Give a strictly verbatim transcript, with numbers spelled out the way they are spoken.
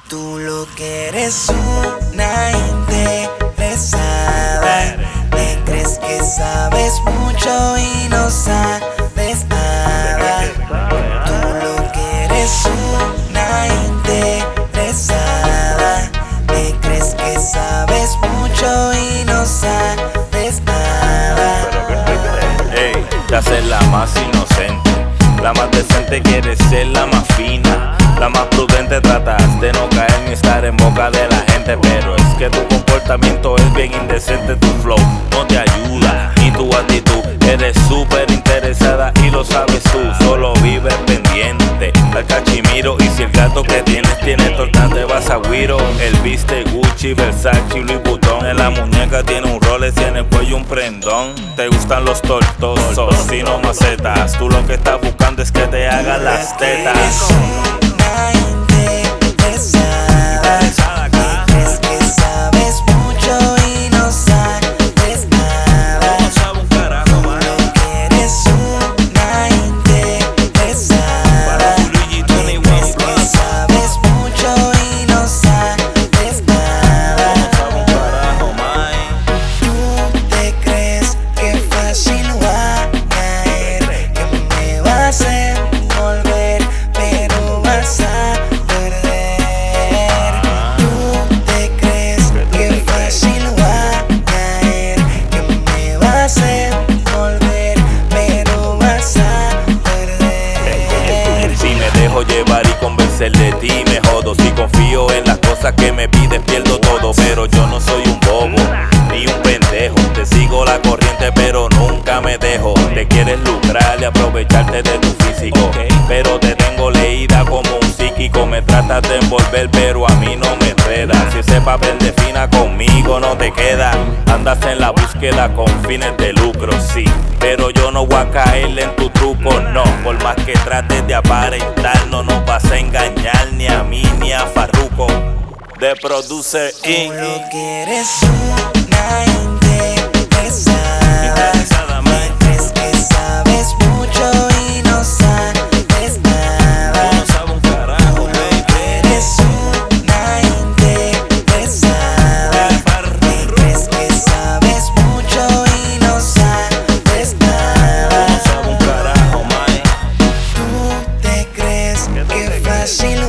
Tú lo que eres una interesada. Te crees que sabes mucho y no sabes nada. Tú lo que eres una interesada. Te crees que sabes mucho y no sabes nada. Ey, te haces la más inocente, la más decente, quieres ser la más fina, la más prudente, tratas de no caer ni estar en boca de la gente. Pero es que tu comportamiento es bien indecente, tu flow no te ayuda, ni tu actitud. Eres súper interesada y lo sabes tú, solo vives pendiente al cachimiro. Y si el gato que tienes tiene torta, te vas a Guiro. Él viste Gucci, Versace y Louis Vuitton. En la muñeca tiene un Rolex y en el cuello un prendón. Te gustan los tortosos, si no macetas. Tú lo que estás buscando es que te hagan las tetas. Una interesada. Te crees que sabes mucho y no sabes nada. Tú lo que eres una interesada. Te crees que sabes mucho y no sabes nada. Tú te crees que fácil va a caer, que me vas a envolver, pero vas a perder. Tú te crees que fácil va a caer, que me vas a envolver, pero vas a perder. Si me dejo llevar y convencer de ti, me jodo. Si confío en las cosas que me pides, pierdo todo. Pero yo no soy un bobo ni un pendejo. Te sigo la corriente, pero nunca me dejo. Te quieres lucrar y aprovecharte de tu físico, pero te tengo leída como un psíquico. Me tratas de envolver, pero a mí no me enredas. Si ese papel de fina conmigo no te queda, andas en la búsqueda con fines de lucro, sí. Pero yo no voy a caerle en tu truco, no. Por más que trates de aparentar, no nos vas a engañar ni a mí ni a Farruko. De Producer Tú Inc. lo que eres una interesada. Te crees que sabes mucho y no sabes nada. Tú lo que eres una interesada. Te crees que sabes mucho y no sabes nada. Tú te crees que fácil